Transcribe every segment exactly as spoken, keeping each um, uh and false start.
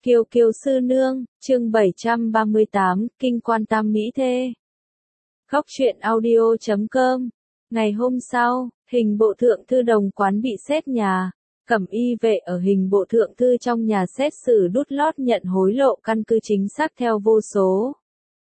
Kiều Kiều sư nương, chương bảy trăm ba mươi tám, Kinh quan tam mỹ thê. Góc truyện audio chấm com. Ngày hôm sau, hình bộ thượng thư đồng quán bị xét nhà. Cẩm y vệ ở hình bộ thượng thư trong nhà xét xử đút lót nhận hối lộ căn cứ chính xác theo vô số.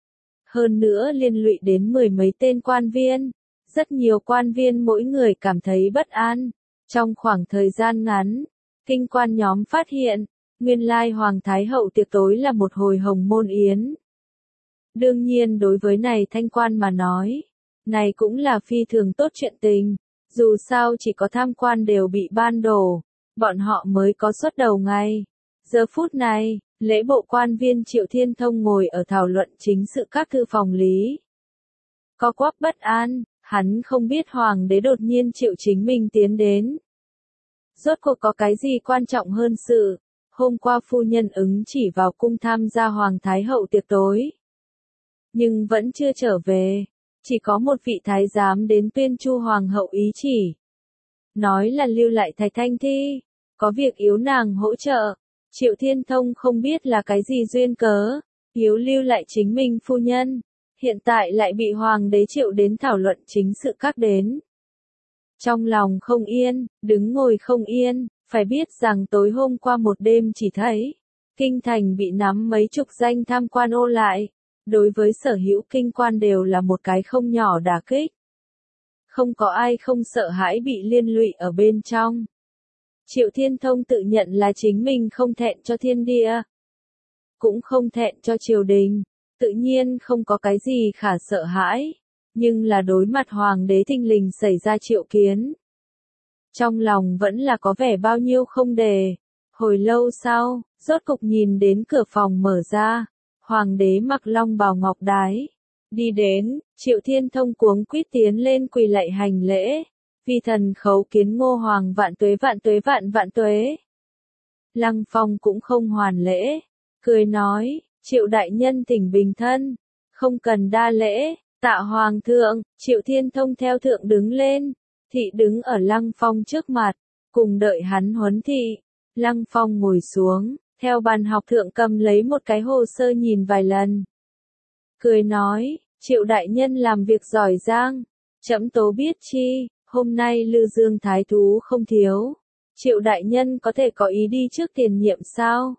Hơn nữa liên lụy đến mười mấy tên quan viên. Rất nhiều quan viên mỗi người cảm thấy bất an. Trong khoảng thời gian ngắn, kinh quan nhóm phát hiện, nguyên lai Hoàng Thái Hậu tiệc tối là một hồi hồng môn yến. Đương nhiên đối với này thanh quan mà nói, này cũng là phi thường tốt chuyện tình, dù sao chỉ có tham quan đều bị ban đổ, bọn họ mới có suất đầu ngày. Giờ phút này, lễ bộ quan viên Triệu Thiên Thông ngồi ở thảo luận chính sự các thư phòng lý. Có quắc bất an, hắn không biết Hoàng đế đột nhiên triệu chính mình tiến đến. Rốt cuộc có cái gì quan trọng hơn sự. Hôm qua phu nhân ứng chỉ vào cung tham gia Hoàng Thái Hậu tiệc tối. Nhưng vẫn chưa trở về. Chỉ có một vị thái giám đến tuyên chu Hoàng hậu ý chỉ. Nói là lưu lại Thái Thanh Thi. Có việc yếu nàng hỗ trợ. Triệu Thiên Thông không biết là cái gì duyên cớ. Yếu lưu lại chính mình phu nhân. Hiện tại lại bị Hoàng đế triệu đến thảo luận chính sự các đến. Trong lòng không yên, đứng ngồi không yên. Phải biết rằng tối hôm qua một đêm chỉ thấy, kinh thành bị nắm mấy chục danh tham quan ô lại, đối với sở hữu kinh quan đều là một cái không nhỏ đả kích. Không có ai không sợ hãi bị liên lụy ở bên trong. Triệu Thiên Thông tự nhận là chính mình không thẹn cho thiên địa, cũng không thẹn cho triều đình, tự nhiên không có cái gì khả sợ hãi, nhưng là đối mặt Hoàng đế thình lình xảy ra triệu kiến. Trong lòng vẫn là có vẻ bao nhiêu không đề. Hồi lâu sau, rốt cục nhìn đến cửa phòng mở ra. Hoàng đế mặc long bào ngọc đái. Đi đến, Triệu Thiên Thông cuống quýt tiến lên quỳ lạy hành lễ. Vi thần khấu kiến Ngô Hoàng vạn tuế vạn tuế vạn vạn tuế. Lăng Phong cũng không hoàn lễ. Cười nói, Triệu đại nhân thỉnh bình thân. Không cần đa lễ, tạ Hoàng thượng. Triệu Thiên Thông theo thượng đứng lên. Thị đứng ở Lăng Phong trước mặt, cùng đợi hắn huấn thị. Lăng Phong ngồi xuống, theo bàn học thượng cầm lấy một cái hồ sơ nhìn vài lần. Cười nói, Triệu đại nhân làm việc giỏi giang, trẫm tố biết chi, hôm nay Lư Dương thái thú không thiếu. Triệu đại nhân có thể có ý đi trước tiền nhiệm sao?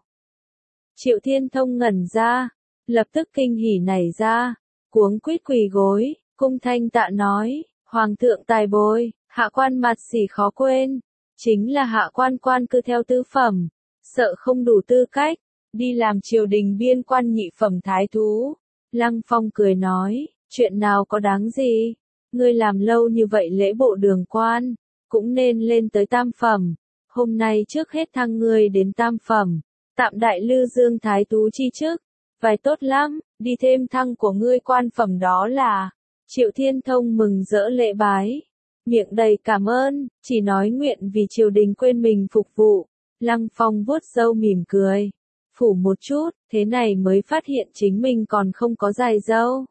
Triệu Thiên Thông ngẩn ra, lập tức kinh hỉ nảy ra, cuống quýt quỳ gối, cung thanh tạ nói, Hoàng thượng tài bồi. Hạ quan mặt xỉ khó quên, chính là hạ quan quan cư theo tư phẩm, sợ không đủ tư cách, đi làm triều đình biên quan nhị phẩm thái thú. Lăng Phong cười nói, chuyện nào có đáng gì, ngươi làm lâu như vậy lễ bộ đường quan, cũng nên lên tới tam phẩm, hôm nay trước hết thăng ngươi đến tam phẩm, tạm đại Lư Dương thái thú chi chức, vài tốt lắm, đi thêm thăng của ngươi quan phẩm đó là. Triệu Thiên Thông mừng rỡ lễ bái. Miệng đầy cảm ơn, chỉ nói nguyện vì triều đình quên mình phục vụ. Lăng Phong vuốt râu mỉm cười. Phủ một chút, thế này mới phát hiện chính mình còn không có dài râu.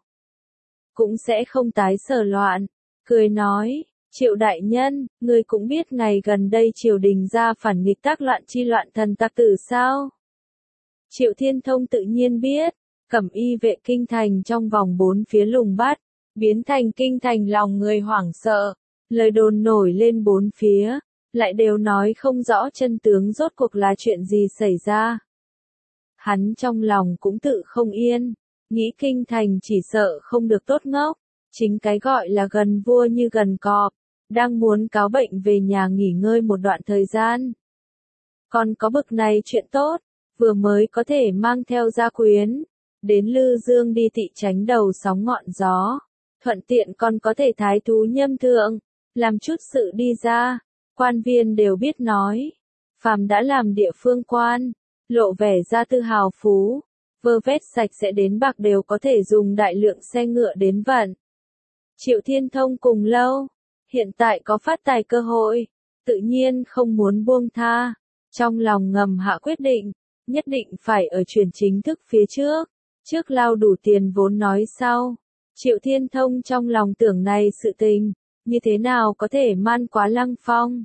Cũng sẽ không tái sở loạn. Cười nói, Triệu đại nhân, ngươi cũng biết ngày gần đây triều đình ra phản nghịch tác loạn chi loạn thần tặc tử sao? Triệu Thiên Thông tự nhiên biết, cẩm y vệ kinh thành trong vòng bốn phía lùng bắt, biến thành kinh thành lòng người hoảng sợ. Lời đồn nổi lên bốn phía, lại đều nói không rõ chân tướng rốt cuộc là chuyện gì xảy ra. Hắn trong lòng cũng tự không yên, nghĩ kinh thành chỉ sợ không được tốt ngốc, chính cái gọi là gần vua như gần cọp, đang muốn cáo bệnh về nhà nghỉ ngơi một đoạn thời gian. Còn có bực này chuyện tốt, vừa mới có thể mang theo gia quyến, đến Lư Dương đi thị tránh đầu sóng ngọn gió, thuận tiện còn có thể thái thú nhâm thượng. Làm chút sự đi ra, quan viên đều biết nói, phàm đã làm địa phương quan, lộ vẻ ra tư hào phú, vơ vét sạch sẽ đến bạc đều có thể dùng đại lượng xe ngựa đến vận. Triệu Thiên Thông cùng lâu, hiện tại có phát tài cơ hội, tự nhiên không muốn buông tha, trong lòng ngầm hạ quyết định, nhất định phải ở chuyển chính thức phía trước, trước lao đủ tiền vốn nói sau. Triệu Thiên Thông trong lòng tưởng này sự tình. Như thế nào có thể man quá Lăng Phong?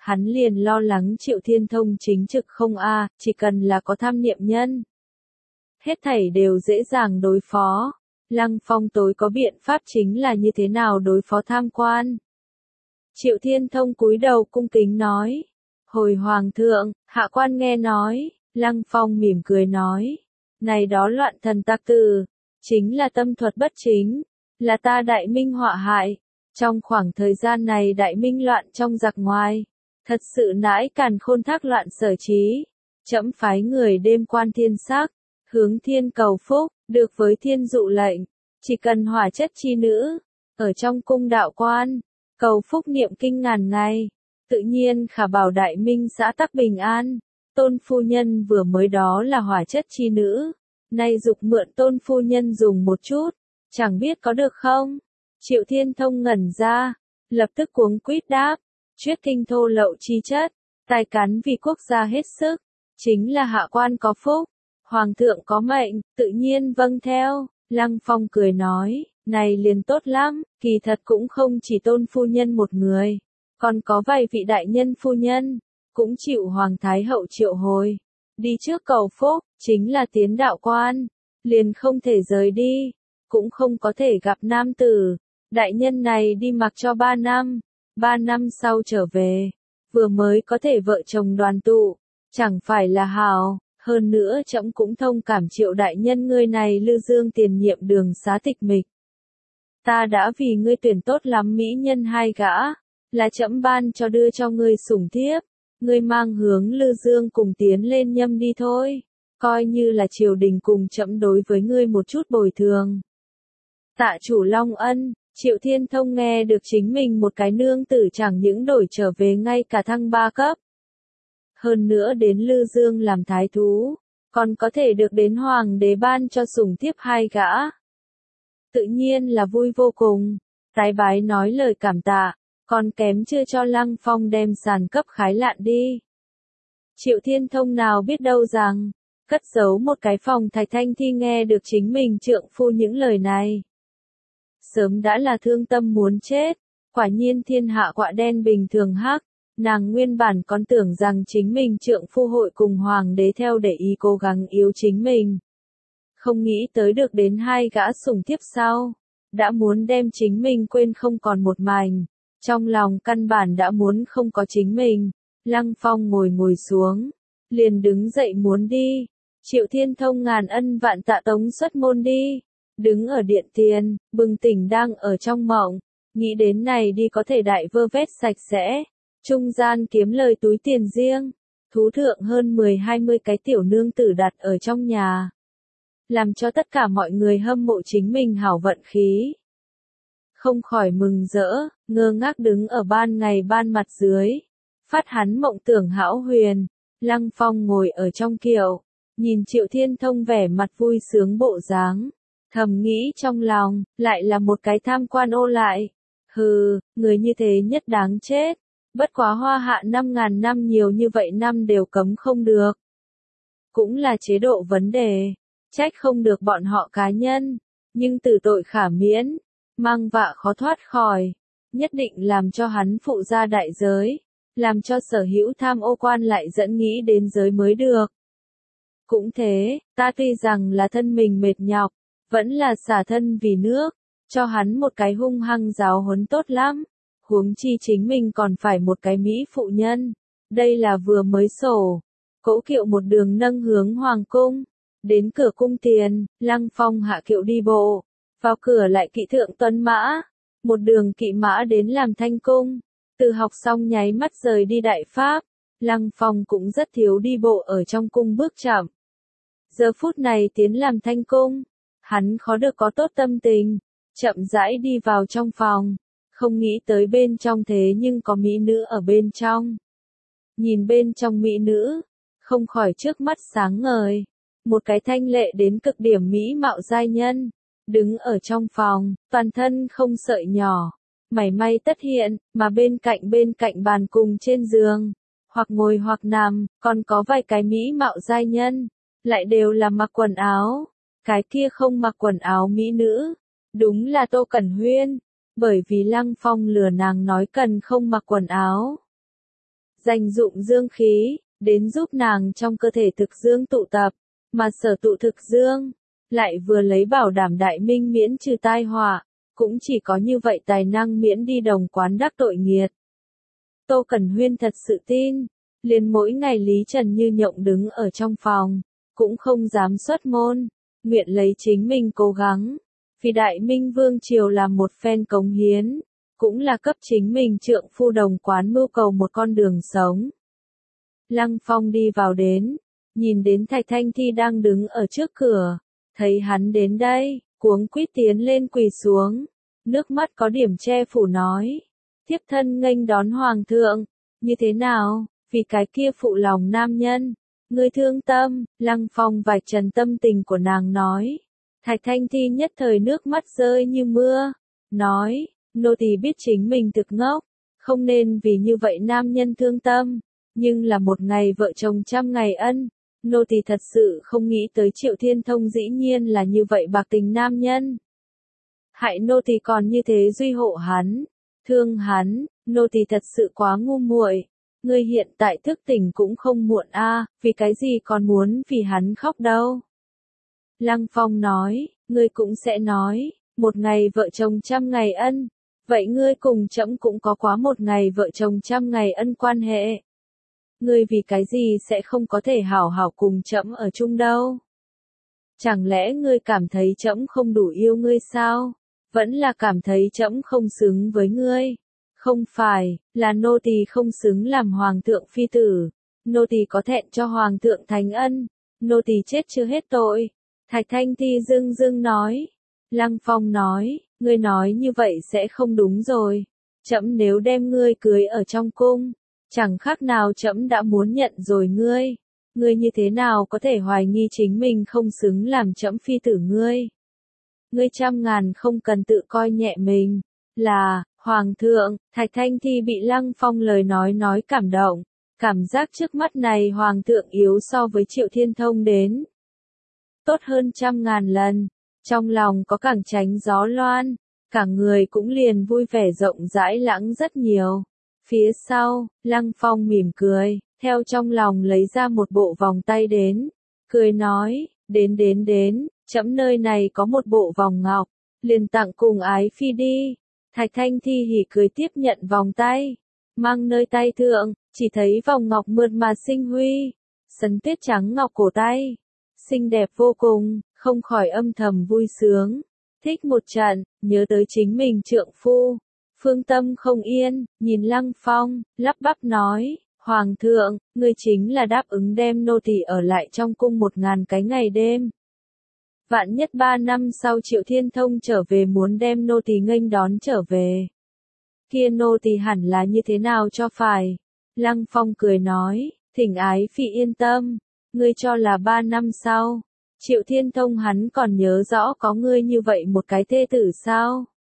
hắn liền lo lắng Triệu Thiên Thông chính trực không a, chỉ cần là có tham niệm nhân. Hết thảy đều dễ dàng đối phó. Lăng Phong tối có biện pháp chính là như thế nào đối phó tham quan. Triệu Thiên Thông cúi đầu cung kính nói. Hồi Hoàng thượng, hạ quan nghe nói, Lăng Phong mỉm cười nói. Này đó loạn thần tặc tử, chính là tâm thuật bất chính, là ta Đại Minh họa hại. Trong khoảng thời gian này Đại Minh loạn trong giặc ngoài, thật sự nãi càn khôn thác loạn sở trí. Trẫm phái người đêm quan thiên sắc, hướng thiên cầu phúc, được với thiên dụ lệnh, chỉ cần hỏa chất chi nữ, ở trong cung đạo quan, cầu phúc niệm kinh ngàn ngày, tự nhiên khả bảo Đại Minh xã tắc bình an. Tôn phu nhân vừa mới đó là hỏa chất chi nữ, nay dục mượn tôn phu nhân dùng một chút, chẳng biết có được không? Triệu Thiên Thông ngẩn ra, lập tức cuống quýt đáp, chuyết kinh thô lậu chi chất, tài cán vì quốc gia hết sức, chính là hạ quan có phúc, hoàng thượng có mệnh, tự nhiên vâng theo. Lăng Phong cười nói, này liền tốt lắm, kỳ thật cũng không chỉ tôn phu nhân một người, còn có vài vị đại nhân phu nhân, cũng chịu hoàng thái hậu triệu hồi, đi trước cầu phúc, chính là tiến đạo quan, liền không thể rời đi, cũng không có thể gặp nam tử. Đại nhân này đi mặc cho ba năm, ba năm sau trở về, vừa mới có thể vợ chồng đoàn tụ, chẳng phải là hào. Hơn nữa trẫm cũng thông cảm Triệu đại nhân ngươi này Lư Dương tiền nhiệm đường xá tịch mịch. Ta đã vì ngươi tuyển tốt lắm mỹ nhân hai gã, là trẫm ban cho đưa cho ngươi sủng thiếp, ngươi mang hướng Lư Dương cùng tiến lên nhâm đi thôi, coi như là triều đình cùng trẫm đối với ngươi một chút bồi thường. Tạ chủ long ân. Triệu Thiên Thông nghe được chính mình một cái nương tử chẳng những đổi trở về ngay cả thăng ba cấp. Hơn nữa đến Lư Dương làm thái thú, còn có thể được đến hoàng đế ban cho sủng thiếp hai gã. Tự nhiên là vui vô cùng, tái bái nói lời cảm tạ, còn kém chưa cho Lăng Phong đem sàn cấp khái lạn đi. Triệu Thiên Thông nào biết đâu rằng, cất giấu một cái phòng Thạch Thanh Thi nghe được chính mình trượng phu những lời này. Sớm đã là thương tâm muốn chết, quả nhiên thiên hạ quạ đen bình thường hắc, nàng nguyên bản còn tưởng rằng chính mình trượng phu hội cùng hoàng đế theo để ý cố gắng yếu chính mình. Không nghĩ tới được đến hai gã sủng thiếp sau, đã muốn đem chính mình quên không còn một mảnh, trong lòng căn bản đã muốn không có chính mình. Lăng Phong ngồi ngồi xuống, liền đứng dậy muốn đi, Triệu Thiên Thông ngàn ân vạn tạ tống xuất môn đi. Đứng ở điện tiền, bừng tỉnh đang ở trong mộng, nghĩ đến này đi có thể đại vơ vét sạch sẽ, trung gian kiếm lời túi tiền riêng, thú thượng hơn mười hai mươi cái tiểu nương tử đặt ở trong nhà. Làm cho tất cả mọi người hâm mộ chính mình hảo vận khí. Không khỏi mừng rỡ, ngơ ngác đứng ở ban ngày ban mặt dưới, phát hắn mộng tưởng hão huyền. Lăng Phong ngồi ở trong kiệu, nhìn Triệu Thiên Thông vẻ mặt vui sướng bộ dáng. Thầm nghĩ trong lòng, lại là một cái tham quan ô lại. Hừ, người như thế nhất đáng chết. Bất quá hoa hạ năm ngàn năm nhiều như vậy năm đều cấm không được. Cũng là chế độ vấn đề. Trách không được bọn họ cá nhân. Nhưng từ tội khả miễn. Mang vạ khó thoát khỏi. Nhất định làm cho hắn phụ ra đại giới. Làm cho sở hữu tham ô quan lại dẫn nghĩ đến giới mới được. Cũng thế, ta tuy rằng là thân mình mệt nhọc. Vẫn là xả thân vì nước, cho hắn một cái hung hăng giáo huấn tốt lắm, huống chi chính mình còn phải một cái mỹ phụ nhân, đây là vừa mới sổ. Cỗ kiệu một đường nâng hướng hoàng cung, đến cửa cung tiền, Lăng Phong hạ kiệu đi bộ, vào cửa lại kỵ thượng tuấn mã, một đường kỵ mã đến làm thanh cung, từ học xong nháy mắt rời đi đại pháp, Lăng Phong cũng rất thiếu đi bộ ở trong cung bước chậm. Giờ phút này tiến làm thanh cung. Hắn khó được có tốt tâm tình, chậm rãi đi vào trong phòng, không nghĩ tới bên trong thế nhưng có mỹ nữ ở bên trong. Nhìn bên trong mỹ nữ, không khỏi trước mắt sáng ngời, một cái thanh lệ đến cực điểm mỹ mạo giai nhân, đứng ở trong phòng, toàn thân không sợi nhỏ, mảy may tất hiện, mà bên cạnh bên cạnh bàn cùng trên giường, hoặc ngồi hoặc nằm, còn có vài cái mỹ mạo giai nhân, lại đều là mặc quần áo. Cái kia không mặc quần áo mỹ nữ, đúng là Tô Cẩn Huyên, bởi vì Lăng Phong lừa nàng nói cần không mặc quần áo. dành dụng dương khí, đến giúp nàng trong cơ thể thực dương tụ tập, mà sở tụ thực dương, lại vừa lấy bảo đảm đại minh miễn trừ tai họa, cũng chỉ có như vậy tài năng miễn đi đồng quán đắc tội nghiệt. Tô Cẩn Huyên thật sự tin, liền mỗi ngày Lý Trần Như Nhộng đứng ở trong phòng, cũng không dám xuất môn, nguyện lấy chính mình cố gắng, vì Đại Minh Vương Triều làm một phen cống hiến, cũng là cấp chính mình trượng phu đồng quán mưu cầu một con đường sống. Lăng Phong đi vào đến, nhìn đến Thạch Thanh Thi đang đứng ở trước cửa, thấy hắn đến đây, cuống quýt tiến lên quỳ xuống, nước mắt có điểm che phủ nói, thiếp thân nghênh đón hoàng thượng, như thế nào, vì cái kia phụ lòng nam nhân, ngươi thương tâm, Lăng Phong vạch trần tâm tình của nàng nói. Thạch Thanh Thi nhất thời nước mắt rơi như mưa, nói, nô tỳ biết chính mình thực ngốc, không nên vì như vậy nam nhân thương tâm, nhưng là một ngày vợ chồng trăm ngày ân, nô tỳ thật sự không nghĩ tới Triệu Thiên Thông dĩ nhiên là như vậy bạc tình nam nhân. Hại nô tỳ còn như thế duy hộ hắn, thương hắn, nô tỳ thật sự quá ngu muội. Ngươi hiện tại thức tỉnh cũng không muộn a, vì cái gì còn muốn vì hắn khóc đâu. Lăng Phong nói, ngươi cũng sẽ nói, một ngày vợ chồng trăm ngày ân, vậy ngươi cùng trẫm cũng có quá một ngày vợ chồng trăm ngày ân quan hệ. Ngươi vì cái gì sẽ không có thể hảo hảo cùng trẫm ở chung đâu? Chẳng lẽ ngươi cảm thấy trẫm không đủ yêu ngươi sao? Vẫn là cảm thấy trẫm không xứng với ngươi? Không phải, là nô tỳ không xứng làm hoàng thượng phi tử, nô tỳ có thẹn cho hoàng thượng thánh ân, nô tỳ chết chưa hết tội. Thạch Thanh Thi dưng dưng nói. Lăng Phong nói, ngươi nói như vậy sẽ không đúng rồi. Trẫm nếu đem ngươi cưới ở trong cung, chẳng khác nào trẫm đã muốn nhận rồi ngươi. Ngươi như thế nào có thể hoài nghi chính mình không xứng làm trẫm phi tử ngươi? Ngươi trăm ngàn không cần tự coi nhẹ mình. Là, Hoàng thượng, Thạch Thanh Thi bị Lăng Phong lời nói nói cảm động. Cảm giác trước mắt này Hoàng thượng yếu so với Triệu Thiên Thông đến. Tốt hơn trăm ngàn lần. Trong lòng có càng tránh gió loan, cả người cũng liền vui vẻ rộng rãi lãng rất nhiều. Phía sau, Lăng Phong mỉm cười, theo trong lòng lấy ra một bộ vòng tay đến, cười nói, đến đến đến, trẫm nơi này có một bộ vòng ngọc, liền tặng cùng ái phi đi. Thạch Thanh Thi hỉ cười tiếp nhận vòng tay, mang nơi tay thượng, chỉ thấy vòng ngọc mượt mà xinh huy, sấn tuyết trắng ngọc cổ tay, xinh đẹp vô cùng, không khỏi âm thầm vui sướng, thích một trận, nhớ tới chính mình trượng phu. Phương tâm không yên, nhìn Lăng Phong, lắp bắp nói, Hoàng thượng, ngươi chính là đáp ứng đem nô tỳ ở lại trong cung một ngàn cái ngày đêm. Vạn nhất ba năm sau Triệu Thiên Thông trở về muốn đem nô tỳ nghênh đón trở về. Kia nô tỳ hẳn là như thế nào cho phải? Lăng Phong cười nói, thỉnh ái phi yên tâm, ngươi cho là ba năm sau. Triệu Thiên Thông hắn còn nhớ rõ có ngươi như vậy một cái thê tử sao?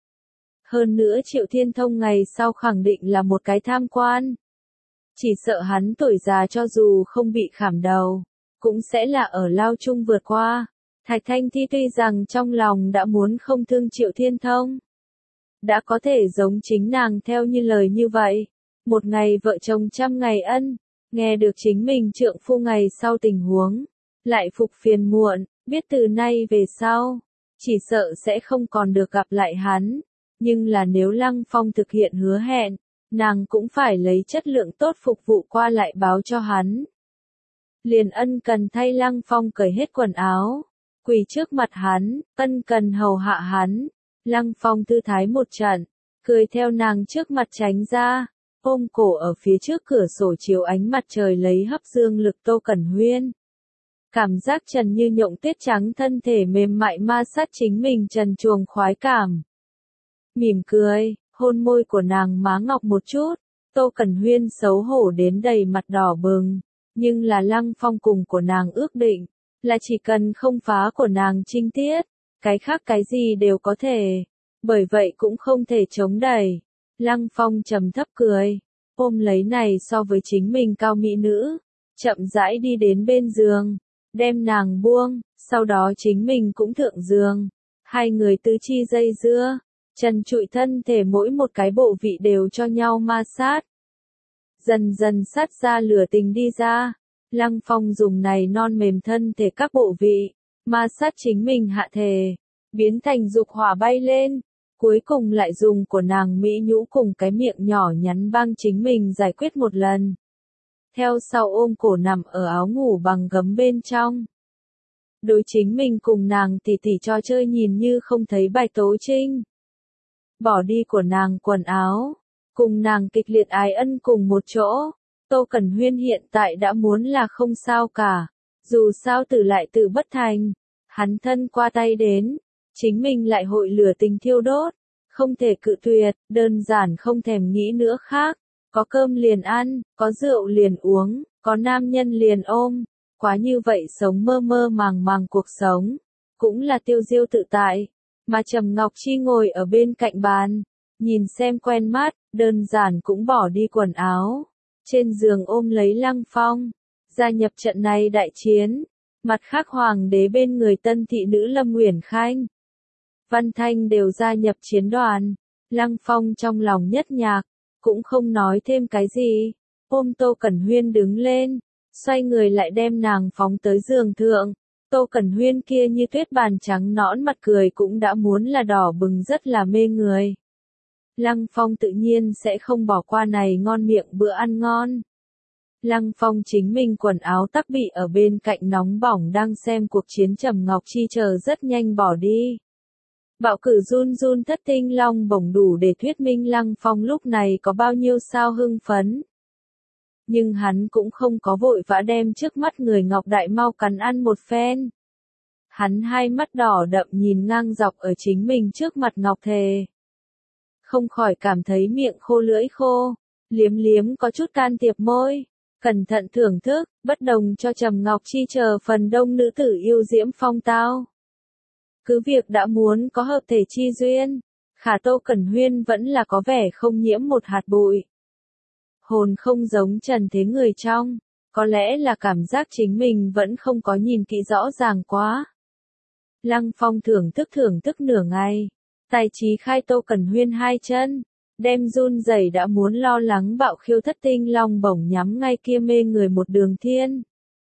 Hơn nữa Triệu Thiên Thông ngày sau khẳng định là một cái tham quan. Chỉ sợ hắn tuổi già cho dù không bị khảm đầu, cũng sẽ là ở lao chung vượt qua. Thạch Thanh Thi tuy rằng trong lòng đã muốn không thương Triệu Thiên Thông, đã có thể giống chính nàng theo như lời như vậy. Một ngày vợ chồng trăm ngày ân, nghe được chính mình trượng phu ngày sau tình huống, lại phục phiền muộn, biết từ nay về sau, chỉ sợ sẽ không còn được gặp lại hắn. Nhưng là nếu Lăng Phong thực hiện hứa hẹn, nàng cũng phải lấy chất lượng tốt phục vụ qua lại báo cho hắn. Liền ân cần thay Lăng Phong cởi hết quần áo, quỳ trước mặt hắn, ân cần hầu hạ hắn. Lăng Phong thư thái một trận, cười theo nàng trước mặt tránh ra, ôm cổ ở phía trước cửa sổ chiếu ánh mặt trời lấy hấp dương lực Tô Cẩn Huyên. Cảm giác Trần Như Nhộng tuyết trắng thân thể mềm mại ma sát chính mình trần truồng khoái cảm. Mỉm cười, hôn môi của nàng má ngọc một chút, Tô Cẩn Huyên xấu hổ đến đầy mặt đỏ bừng, nhưng là Lăng Phong cùng của nàng ước định, là chỉ cần không phá của nàng trinh tiết, cái khác cái gì đều có thể, bởi vậy cũng không thể chống đẩy. Lăng Phong trầm thấp cười, ôm lấy này so với chính mình cao mỹ nữ, chậm rãi đi đến bên giường, đem nàng buông, sau đó chính mình cũng thượng giường, hai người tứ chi dây dưa. Trần trụi thân thể mỗi một cái bộ vị đều cho nhau ma sát. dần dần sát ra lửa tình đi ra. Lăng Phong dùng này non mềm thân thể các bộ vị, ma sát chính mình hạ thể, biến thành dục hỏa bay lên, cuối cùng lại dùng của nàng mỹ nhũ cùng cái miệng nhỏ nhắn băng chính mình giải quyết một lần. Theo sau ôm cổ nằm ở áo ngủ bằng gấm bên trong. Đối chính mình cùng nàng tỉ tỉ cho chơi nhìn như không thấy Bạch Tố Trinh. Bỏ đi của nàng quần áo, cùng nàng kịch liệt ái ân cùng một chỗ. Tô Cẩn Huyên hiện tại đã muốn là không sao cả, dù sao tử lại tự bất thành, hắn thân qua tay đến, chính mình lại hội lửa tình thiêu đốt, không thể cự tuyệt, đơn giản không thèm nghĩ nữa khác, có cơm liền ăn, có rượu liền uống, có nam nhân liền ôm, quá như vậy sống mơ mơ màng màng cuộc sống, cũng là tiêu diêu tự tại, mà Trầm Ngọc Chi ngồi ở bên cạnh bàn, nhìn xem quen mắt, đơn giản cũng bỏ đi quần áo. Trên giường ôm lấy Lăng Phong, gia nhập trận này đại chiến, mặt khác hoàng đế bên người tân thị nữ Lâm Uyển Khanh. Văn Thanh đều gia nhập chiến đoàn, Lăng Phong trong lòng nhất nhạc, cũng không nói thêm cái gì, ôm Tô Cẩn Huyên đứng lên, xoay người lại đem nàng phóng tới giường thượng, Tô Cẩn Huyên kia như tuyết bàn trắng nõn mặt cười cũng đã muốn là đỏ bừng rất là mê người. Lăng Phong tự nhiên sẽ không bỏ qua này ngon miệng bữa ăn ngon. Lăng Phong chính mình quần áo tắc bị ở bên cạnh nóng bỏng đang xem cuộc chiến Trầm Ngọc Chi chờ rất nhanh bỏ đi. Bạo cử run run thất tinh long bổng đủ để thuyết minh Lăng Phong lúc này có bao nhiêu sao hưng phấn. Nhưng hắn cũng không có vội vã đem trước mắt người Ngọc Đại mau cắn ăn một phen. Hắn hai mắt đỏ đậm nhìn ngang dọc ở chính mình trước mặt Ngọc Thề. Không khỏi cảm thấy miệng khô lưỡi khô, liếm liếm có chút can thiệp môi, cẩn thận thưởng thức, bất đồng cho Trầm Ngọc Chi chờ phần đông nữ tử yêu diễm phong tao. Cứ việc đã muốn có hợp thể chi duyên, khả Tô Cẩn Huyên vẫn là có vẻ không nhiễm một hạt bụi. Hồn không giống trần thế người trong, có lẽ là cảm giác chính mình vẫn không có nhìn kỹ rõ ràng quá. Lăng Phong thưởng thức thưởng thức nửa ngày. Tài trí khai Tô Cẩn Huyên hai chân, đem run rẩy đã muốn lo lắng bạo khiêu thất tinh long bổng nhắm ngay kia mê người một đường thiên.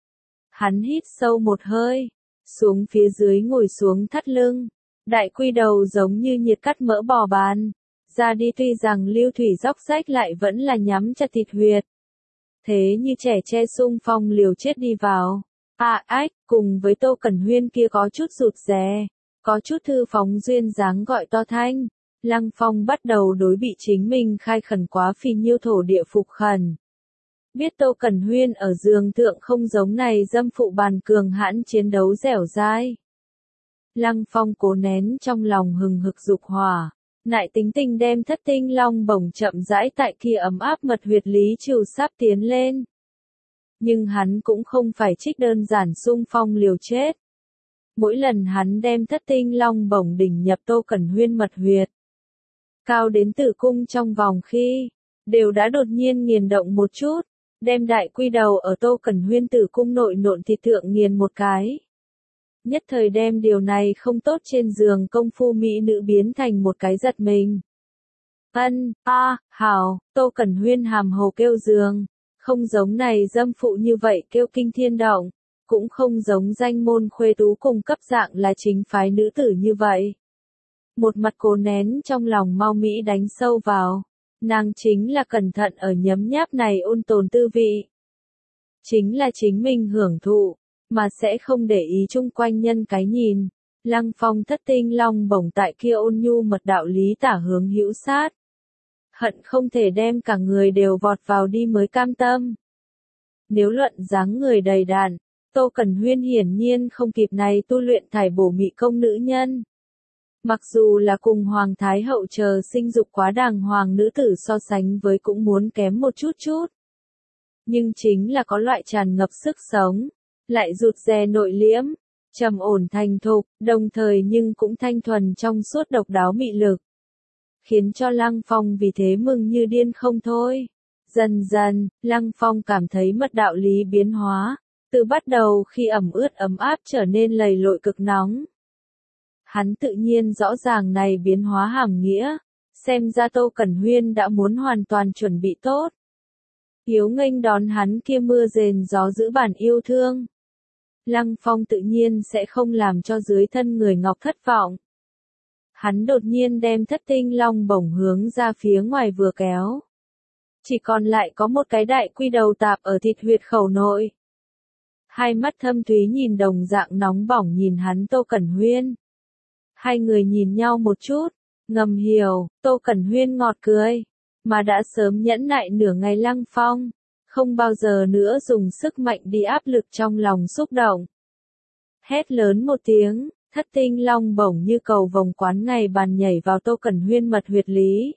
Hắn hít sâu một hơi, xuống phía dưới ngồi xuống thắt lưng, đại quy đầu giống như nhiệt cắt mỡ bò bàn, ra đi tuy rằng lưu thủy róc rách lại vẫn là nhắm chặt thịt huyệt. Thế như trẻ che sung phong liều chết đi vào, à ách, cùng với Tô Cẩn Huyên kia có chút rụt rè. Có chút thư phóng duyên dáng gọi to thanh, Lăng Phong bắt đầu đối bị chính mình khai khẩn quá phi nhiêu thổ địa phục khẩn. Biết Tô Cẩn Huyên ở giường thượng không giống này dâm phụ bàn cường hãn chiến đấu dẻo dai. Lăng Phong cố nén trong lòng hừng hực dục hỏa, nại tính tình đem thất tinh long bổng chậm rãi tại kia ấm áp mật huyệt lý trừ sắp tiến lên. Nhưng hắn cũng không phải trích đơn giản sung phong liều chết. Mỗi lần hắn đem thất tinh long bổng đỉnh nhập Tô Cẩn Huyên mật huyệt, cao đến tử cung trong vòng khi, đều đã đột nhiên nghiền động một chút, đem đại quy đầu ở Tô Cẩn Huyên tử cung nội nộn thịt thượng nghiền một cái. Nhất thời đem điều này không tốt trên giường công phu mỹ nữ biến thành một cái giật mình. Ân, a, à, hảo, Tô Cẩn Huyên hàm hồ kêu giường, không giống này dâm phụ như vậy kêu kinh thiên động. Cũng không giống danh môn khuê tú cùng cấp dạng là chính phái nữ tử như vậy. Một mặt cố nén trong lòng mau mỹ đánh sâu vào, nàng chính là cẩn thận ở nhấm nháp này ôn tồn tư vị. Chính là chính mình hưởng thụ, mà sẽ không để ý chung quanh nhân cái nhìn. Lăng Phong thất tinh long bổng tại kia ôn nhu mật đạo lý tả hướng hữu sát. Hận không thể đem cả người đều vọt vào đi mới cam tâm. Nếu luận dáng người đầy đặn, Tô Cẩn Huyên hiển nhiên không kịp này tu luyện thải bổ mị công nữ nhân. Mặc dù là cùng Hoàng Thái Hậu chờ sinh dục quá đàng hoàng nữ tử so sánh với cũng muốn kém một chút chút. Nhưng chính là có loại tràn ngập sức sống, lại rụt rè nội liễm, trầm ổn thành thục, đồng thời nhưng cũng thanh thuần trong suốt độc đáo mị lực. Khiến cho Lăng Phong vì thế mừng như điên không thôi. Dần dần, Lăng Phong cảm thấy mật đạo lý biến hóa. Từ bắt đầu khi ẩm ướt ấm áp trở nên lầy lội cực nóng. Hắn tự nhiên rõ ràng này biến hóa hàm nghĩa, xem ra Tô Cẩn Huyên đã muốn hoàn toàn chuẩn bị tốt. hiếu nghênh đón hắn kia mưa rền gió giữ bản yêu thương. Lăng Phong tự nhiên sẽ không làm cho dưới thân người ngọc thất vọng. Hắn đột nhiên đem thất tinh long bổng hướng ra phía ngoài vừa kéo. Chỉ còn lại có một cái đại quy đầu tạp ở thịt huyệt khẩu nội. Hai mắt thâm thúy nhìn đồng dạng nóng bỏng nhìn hắn Tô Cẩn Huyên. Hai người nhìn nhau một chút, ngầm hiểu, Tô Cẩn Huyên ngọt cười, mà đã sớm nhẫn nại nửa ngày Lăng Phong, không bao giờ nữa dùng sức mạnh đi áp lực trong lòng xúc động. Hét lớn một tiếng, thất tinh long bổng như cầu vồng quán ngày bàn nhảy vào Tô Cẩn Huyên mật huyệt lý.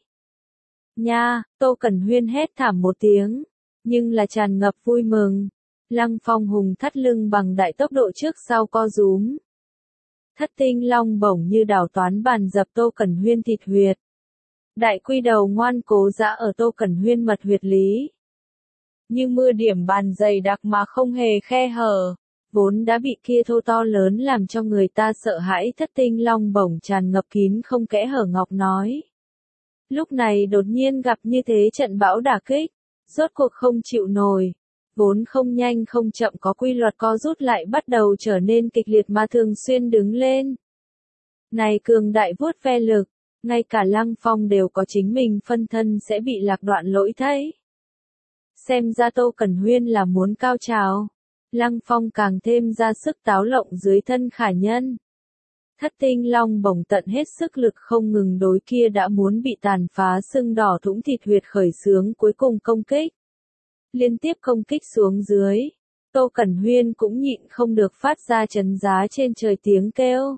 Nha, Tô Cẩn Huyên hét thảm một tiếng, nhưng là tràn ngập vui mừng. Lăng Phong hùng thắt lưng bằng đại tốc độ trước sau co rúm. Thất tinh long bổng như đảo toán bàn dập Tô Cẩn Huyên thịt huyệt. Đại quy đầu ngoan cố dã ở Tô Cẩn Huyên mật huyệt lý. Như mưa điểm bàn dày đặc mà không hề khe hở, vốn đã bị kia thô to lớn làm cho người ta sợ hãi thất tinh long bổng tràn ngập kín không kẽ hở ngọc nói. Lúc này đột nhiên gặp như thế trận bão đả kích, rốt cuộc không chịu nổi. Vốn không nhanh không chậm có quy luật co rút lại bắt đầu trở nên kịch liệt mà thường xuyên đứng lên. Này cường đại vuốt ve lực, ngay cả Lăng Phong đều có chính mình phân thân sẽ bị lạc đoạn lỗi thấy. Xem ra Tô Cẩn Huyên là muốn cao trào. Lăng Phong càng thêm ra sức táo lộng dưới thân khả nhân. Thất tinh long bổng tận hết sức lực không ngừng đối kia đã muốn bị tàn phá sưng đỏ thủng thịt huyệt khởi xướng cuối cùng công kích. Liên tiếp công kích xuống dưới, Tô Cẩn Huyên cũng nhịn không được phát ra chấn giá trên trời tiếng kêu.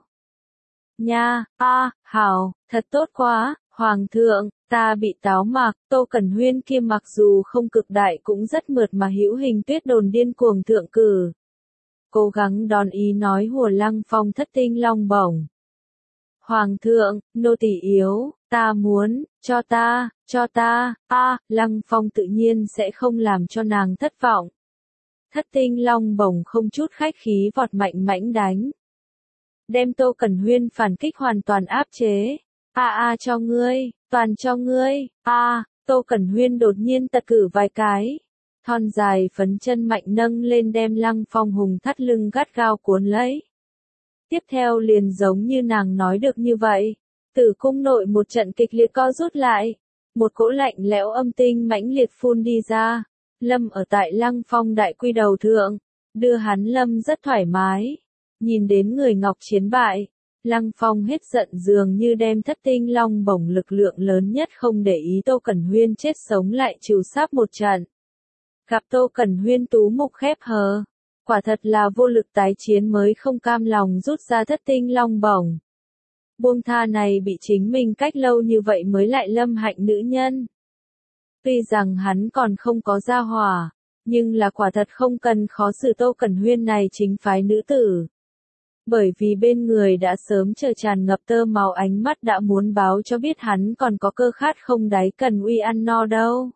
Nha, a, à, hảo, thật tốt quá, Hoàng thượng, ta bị táo mạc, Tô Cẩn Huyên kia mặc dù không cực đại cũng rất mượt mà hữu hình tuyết đồn điên cuồng thượng cử. Cố gắng đòn ý nói hùa Lăng Phong thất tinh long bổng. Hoàng thượng, nô tỳ yếu, ta muốn, cho ta, cho ta, a, à, Lăng Phong tự nhiên sẽ không làm cho nàng thất vọng. Thất tinh long bổng không chút khách khí vọt mạnh mãnh đánh. Đem Tô Cẩn Huyên phản kích hoàn toàn áp chế. A a à, cho ngươi, toàn cho ngươi, a, à, Tô Cẩn Huyên đột nhiên tật cử vài cái. Thon dài phấn chân mạnh nâng lên đem Lăng Phong hùng thắt lưng gắt gao cuốn lấy. Tiếp theo liền giống như nàng nói được như vậy. Tử cung nội một trận kịch liệt co rút lại. Một cỗ lạnh lẽo âm tinh mãnh liệt phun đi ra. Lâm ở tại Lăng Phong đại quy đầu thượng. Đưa hắn lâm rất thoải mái. Nhìn đến người ngọc chiến bại. Lăng Phong hết giận dường như đem thất tinh long bổng lực lượng lớn nhất không để ý Tô Cẩn Huyên chết sống lại trừ sáp một trận. Gặp Tô Cẩn Huyên tú mục khép hờ. Quả thật là vô lực tái chiến mới không cam lòng rút ra thất tinh long bổng. Buông tha này bị chính mình cách lâu như vậy mới lại lâm hạnh nữ nhân. Tuy rằng hắn còn không có gia hỏa, nhưng là quả thật không cần khó xử Tô Cẩn Huyên này chính phái nữ tử. Bởi vì bên người đã sớm chờ tràn ngập tơ màu ánh mắt đã muốn báo cho biết hắn còn có cơ khát không đáy cần uy ăn no đâu.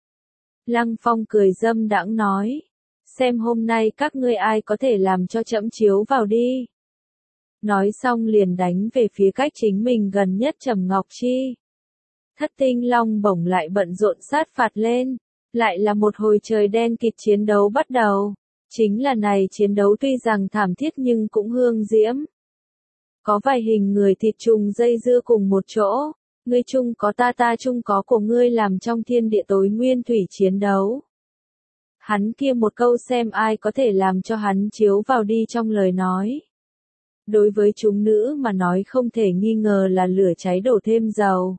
Lăng Phong cười dâm đãng nói. Xem hôm nay các ngươi ai có thể làm cho trẫm chiếu vào đi. Nói xong liền đánh về phía cách chính mình gần nhất Trầm Ngọc Chi. Thất tinh long bổng lại bận rộn sát phạt lên. Lại là một hồi trời đen kịt chiến đấu bắt đầu. Chính là này chiến đấu tuy rằng thảm thiết nhưng cũng hương diễm. Có vài hình người thịt trùng dây dưa cùng một chỗ. Ngươi chung có ta ta chung có của ngươi làm trong thiên địa tối nguyên thủy chiến đấu. Hắn kia một câu xem ai có thể làm cho hắn chiếu vào đi trong lời nói. Đối với chúng nữ mà nói không thể nghi ngờ là lửa cháy đổ thêm dầu.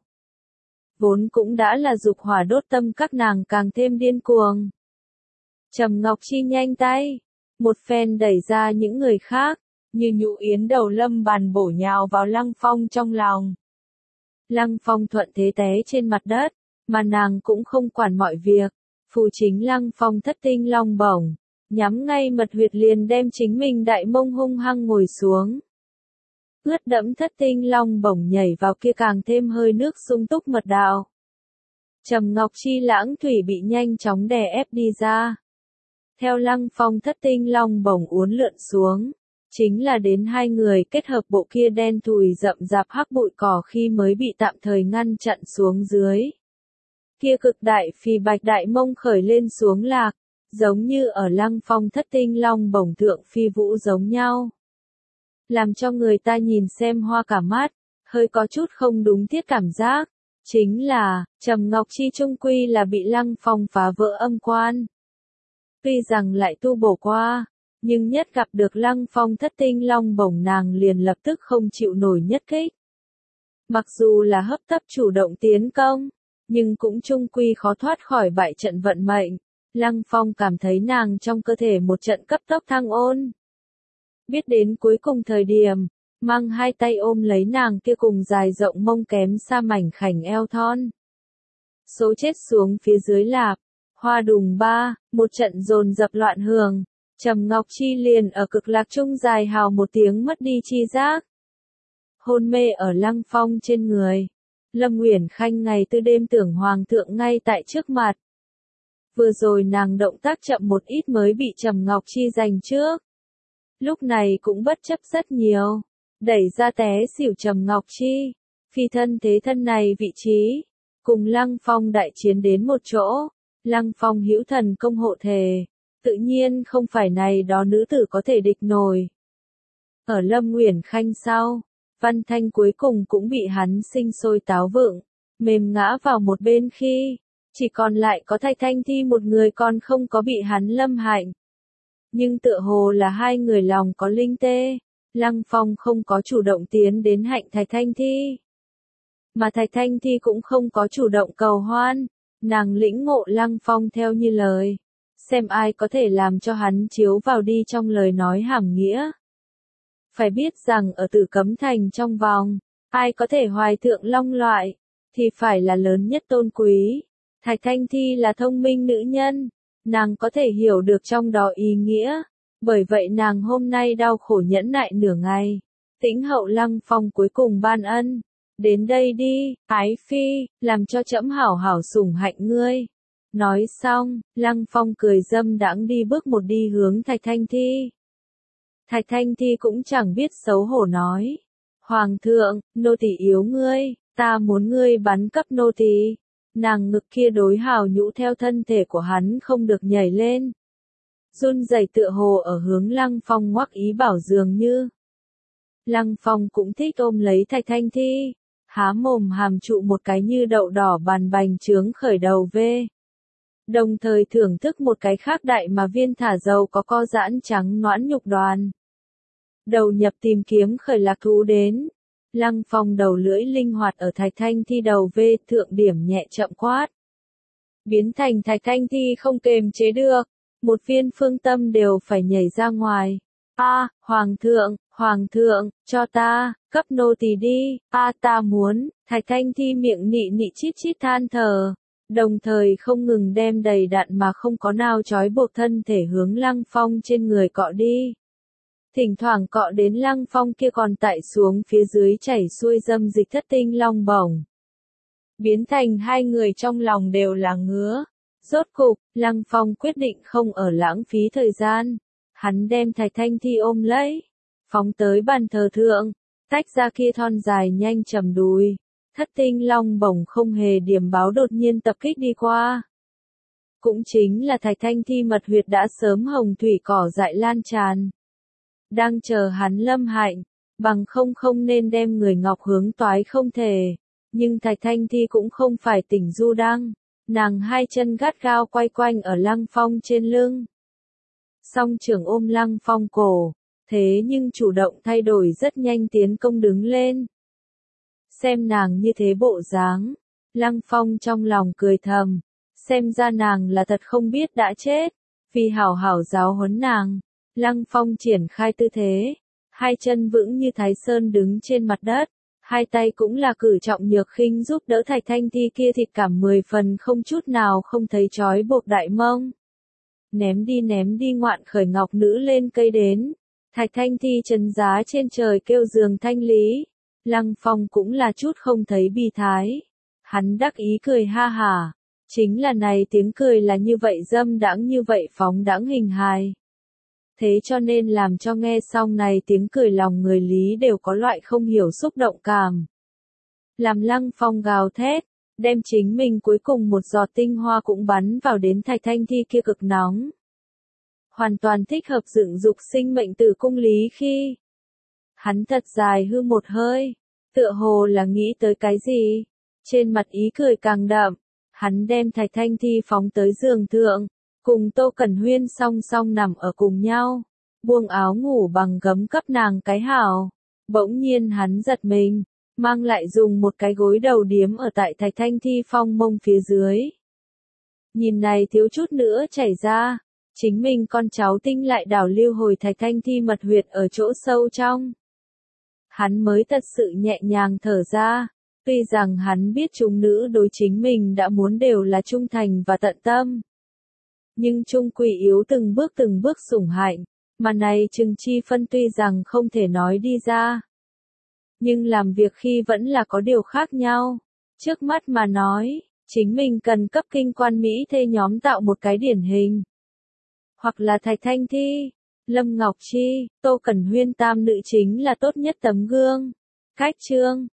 Vốn cũng đã là dục hỏa đốt tâm các nàng càng thêm điên cuồng. Trầm Ngọc Chi nhanh tay, một phen đẩy ra những người khác, như nhũ yến đầu lâm bàn bổ nhào vào Lăng Phong trong lòng. Lăng Phong thuận thế té trên mặt đất, mà nàng cũng không quản mọi việc, phù chính Lăng Phong thất tinh long bổng, nhắm ngay mật huyệt liền đem chính mình đại mông hung hăng ngồi xuống. Ướt đẫm thất tinh long bổng nhảy vào kia càng thêm hơi nước sung túc mật đạo. Trầm Ngọc Chi lãng thủy bị nhanh chóng đè ép đi ra. Theo Lăng Phong thất tinh long bổng uốn lượn xuống, chính là đến hai người kết hợp bộ kia đen thùi rậm rạp hắc bụi cỏ khi mới bị tạm thời ngăn chặn xuống dưới. Kia cực đại phì bạch đại mông khởi lên xuống lạc, giống như ở Lăng Phong thất tinh long bổng thượng phi vũ giống nhau. Làm cho người ta nhìn xem hoa cả mắt, hơi có chút không đúng thiết cảm giác. Chính là, Trầm Ngọc Chi trung quy là bị Lăng Phong phá vỡ âm quan. Tuy rằng lại tu bổ qua, nhưng nhất gặp được Lăng Phong thất tinh long bổng nàng liền lập tức không chịu nổi nhất kích. Mặc dù là hấp tấp chủ động tiến công, nhưng cũng trung quy khó thoát khỏi bại trận vận mệnh. Lăng Phong cảm thấy nàng trong cơ thể một trận cấp tốc thăng ôn. Biết đến cuối cùng thời điểm, mang hai tay ôm lấy nàng kia cùng dài rộng mông kém xa mảnh khảnh eo thon. Số chết xuống phía dưới lạp, hoa đùng ba, một trận dồn dập loạn hưởng, Trầm Ngọc Chi liền ở cực lạc trung dài hào một tiếng mất đi chi giác. Hôn mê ở Lăng Phong trên người. Lâm Uyển Khanh ngày tư đêm tưởng hoàng thượng ngay tại trước mặt. Vừa rồi nàng động tác chậm một ít mới bị Trầm Ngọc Chi giành trước. Lúc này cũng bất chấp rất nhiều, đẩy ra té xỉu Trầm Ngọc Chi, phi thân thế thân này vị trí, cùng Lăng Phong đại chiến đến một chỗ. Lăng Phong hữu thần công hộ thể, tự nhiên không phải này đó nữ tử có thể địch nổi. Ở Lâm Uyển Khanh sau, Văn Thanh cuối cùng cũng bị hắn sinh sôi táo vựng, mềm ngã vào một bên khi, chỉ còn lại có Thạch Thanh Thi một người còn không có bị hắn lâm hại. Nhưng tựa hồ là hai người lòng có linh tê, Lăng Phong không có chủ động tiến đến hạnh Thạch Thanh Thi. Mà Thạch Thanh Thi cũng không có chủ động cầu hoan, nàng lĩnh ngộ Lăng Phong theo như lời. Xem ai có thể làm cho hắn chiếu vào đi trong lời nói hàm nghĩa. Phải biết rằng ở Tử Cấm Thành trong vòng, ai có thể hoài thượng long loại, thì phải là lớn nhất tôn quý. Thạch Thanh Thi là thông minh nữ nhân, nàng có thể hiểu được trong đó ý nghĩa, bởi vậy nàng hôm nay đau khổ nhẫn nại nửa ngày. Tĩnh hậu Lăng Phong cuối cùng ban ân, đến đây đi, ái phi, làm cho trẫm hảo hảo sủng hạnh ngươi. Nói xong, Lăng Phong cười dâm đãng đi bước một đi hướng Thạch Thanh Thi. Thạch Thanh Thi cũng chẳng biết xấu hổ nói. Hoàng thượng, nô tỳ yếu ngươi, ta muốn ngươi bắn cấp nô tỳ. Nàng ngực kia đối hào nhũ theo thân thể của hắn không được nhảy lên. Run rẩy tựa hồ ở hướng Lăng Phong ngoắc ý bảo dường như. Lăng Phong cũng thích ôm lấy Thạch Thanh Thi, há mồm hàm trụ một cái như đậu đỏ bàn bành trướng khởi đầu về. Đồng thời thưởng thức một cái khác đại mà viên thả dầu có co giãn trắng noãn nhục đoàn. Đầu nhập tìm kiếm khởi lạc thú đến. Lăng Phong đầu lưỡi linh hoạt ở Thạch Thanh Thi đầu về thượng điểm nhẹ chậm quát. Biến thành Thạch Thanh Thi không kềm chế được. Một viên phương tâm đều phải nhảy ra ngoài. A, Hoàng thượng, Hoàng thượng, cho ta, cấp nô tỳ đi, a ta muốn. Thạch Thanh Thi miệng nị nị chít chít than thở. Đồng thời không ngừng đem đầy đặn mà không có nào trói buộc thân thể hướng Lăng Phong trên người cọ đi. Thỉnh thoảng cọ đến Lăng Phong kia còn tại xuống phía dưới chảy xuôi dâm dịch thất tinh long bổng. Biến thành hai người trong lòng đều là ngứa. Rốt cục, Lăng Phong quyết định không ở lãng phí thời gian. Hắn đem Thạch Thanh Thi ôm lấy, phóng tới bàn thờ thượng, tách ra kia thon dài nhanh chầm đùi. Thất tinh long bổng không hề điểm báo đột nhiên tập kích đi qua. Cũng chính là Thạch Thanh Thi mật huyệt đã sớm hồng thủy cỏ dại lan tràn. Đang chờ hắn lâm hạnh, bằng không không nên đem người ngọc hướng toái không thể. Nhưng Thạch Thanh Thi cũng không phải tỉnh du đăng, nàng hai chân gắt gao quay quanh ở Lăng Phong trên lưng. Song trưởng ôm Lăng Phong cổ, thế nhưng chủ động thay đổi rất nhanh tiến công đứng lên. Xem nàng như thế bộ dáng, Lăng Phong trong lòng cười thầm, xem ra nàng là thật không biết đã chết, vì hảo hảo giáo huấn nàng. Lăng Phong triển khai tư thế, hai chân vững như Thái Sơn đứng trên mặt đất, hai tay cũng là cử trọng nhược khinh giúp đỡ Thạch Thanh Thi kia thịt cảm mười phần không chút nào không thấy trói buộc đại mông. Ném đi ném đi ngoạn khởi ngọc nữ lên cây đến, Thạch Thanh Thi trấn giá trên trời kêu giường thanh lý. Lăng Phong cũng là chút không thấy bi thái. Hắn đắc ý cười ha hả. Chính là này tiếng cười là như vậy dâm đãng như vậy phóng đãng hình hài. Thế cho nên làm cho nghe xong này tiếng cười lòng người lý đều có loại không hiểu xúc động cảm. Làm Lăng Phong gào thét, đem chính mình cuối cùng một giọt tinh hoa cũng bắn vào đến thạch thanh thi kia cực nóng. Hoàn toàn thích hợp dựng dục sinh mệnh tử cung lý khi. Hắn thật dài hư một hơi, tựa hồ là nghĩ tới cái gì, trên mặt ý cười càng đậm, hắn đem thạch thanh thi phóng tới giường thượng, cùng Tô Cẩn Huyên song song nằm ở cùng nhau, buông áo ngủ bằng gấm cấp nàng cái hảo. Bỗng nhiên hắn giật mình, mang lại dùng một cái gối đầu điếm ở tại thạch thanh thi phong mông phía dưới. Nhìn này thiếu chút nữa chảy ra, chính mình con cháu tinh lại đảo lưu hồi thạch thanh thi mật huyệt ở chỗ sâu trong. Hắn mới thật sự nhẹ nhàng thở ra, tuy rằng hắn biết chúng nữ đối chính mình đã muốn đều là trung thành và tận tâm. Nhưng trung quỷ yếu từng bước từng bước sủng hạnh, mà này Trừng Chi Phân tuy rằng không thể nói đi ra. Nhưng làm việc khi vẫn là có điều khác nhau. Trước mắt mà nói, chính mình cần cấp kinh quan Mỹ thê nhóm tạo một cái điển hình. Hoặc là Thạch Thanh Thi, Lâm Ngọc Chi, Tô Cẩn Huyên tam nữ chính là tốt nhất tấm gương. Cách chương